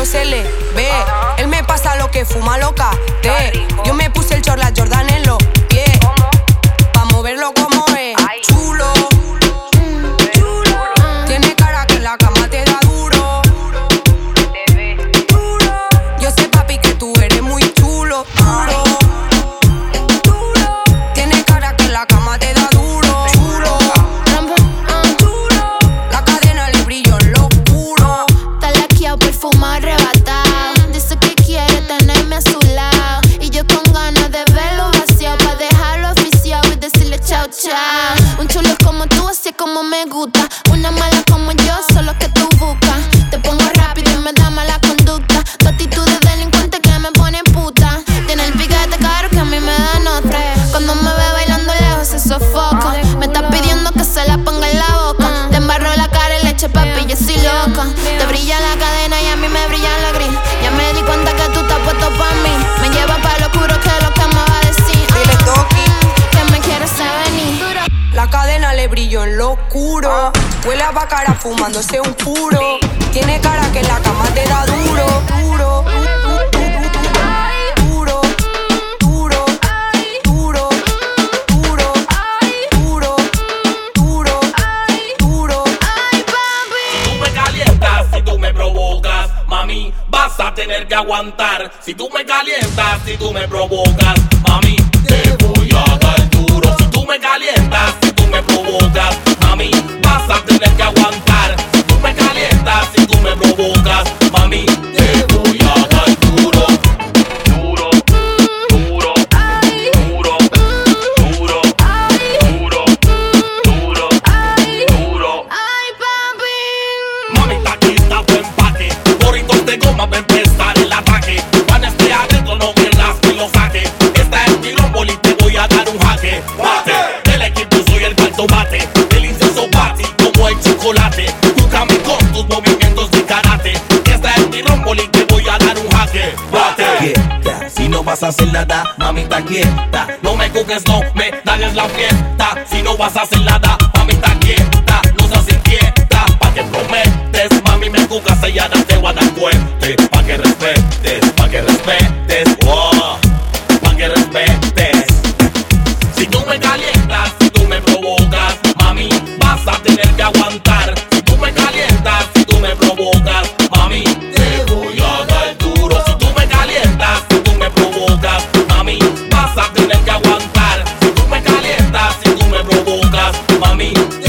se le ve. Él me pasa lo que fuma loca. Yo me puse el short, la Jordan en los pies. Pa' moverlo como es. Chulo. Tiene cara que en la cama te da duro. Yo sé, papi, que tú eres muy chulo. Tiene cara que en la cama te da duro. La cadena le brilló en lo oscuro. Está laqueado, perfumado, arrebatado. Dice que quiere tenerme a su lado. Y yo con ganas de verlo vaciado, pa' dejarlo oficiado y decirle chao, chao. Un chulo como tú, así es como me gusta. Una mala como yo, solo que tú buscas. Te pongo rápido y me da mala conducta. Tu actitud de delincuente que me pone puta. Tiene el piquete caro que a mí me da nota. Cuando me ve bailando lejos se sofoca. Me está pidiendo que se la ponga en la boca. Te embarro la cara y leche, papi, yo soy loca. Te brilla la cadena y a mí me brilla la gris. Ya me di cuenta que tú estás puesto pa' mí. Me lleva pa' lo oscuro, que es lo que me va a decir. Dile, Toki, que me quieres venir. la cadena le brilló en lo oscuro. Huele a bacara fumándose un puro. Tiene cara que en la cama te da duro. Duro. Duro. Duro. Duro. Duro. Duro. Duro. Duro. Ay, papi. Si tú me calientas, si tú me provocas, mami, vas a tener que aguantar. Si tú me calientas, si tú me provocas, mami, te voy a dar duro. Si tú me calientas, si tú me provocas, mami, vas a tener que aguantar. Si tú me calientas, si tú me provocas, mami, te voy a dar duro. Duro, duro, duro, duro, duro, duro, duro. Ay, papi. Mamita, aquí está tu empaque. Gorritos de goma va a empezar el ataque. Cuando esté adentro no quieras que lo saque. Esta es mi rombol y te voy a dar un jaque. Bate, del equipo soy el caldo bate. Delicioso bati como el chocolate. Júgame con tus movimientos de karate. Esta es mi rombol y te voy a dar un jaque. Bate. Quieta, si no vas a hacer nada, mamita quieta. No me cuques, no me dañes la fiesta. Si no vas a hacer nada, mamita quieta. No seas inquieta, pa' que prometes. Mami, me cucas, ella te voy a dar cuente. Pa' que respetes, pa' que respetes. Oh, pa' que respetes. Si tú me calientas, si tú me provocas, mami, vas a tener que aguantar. Si tú me calientas, si tú me provocas, mami, te voy a dar duro. Si tú me calientas, si tú me provocas, mami, vas a tener que aguantar. Si tú me calientas, si tú me provocas, mami,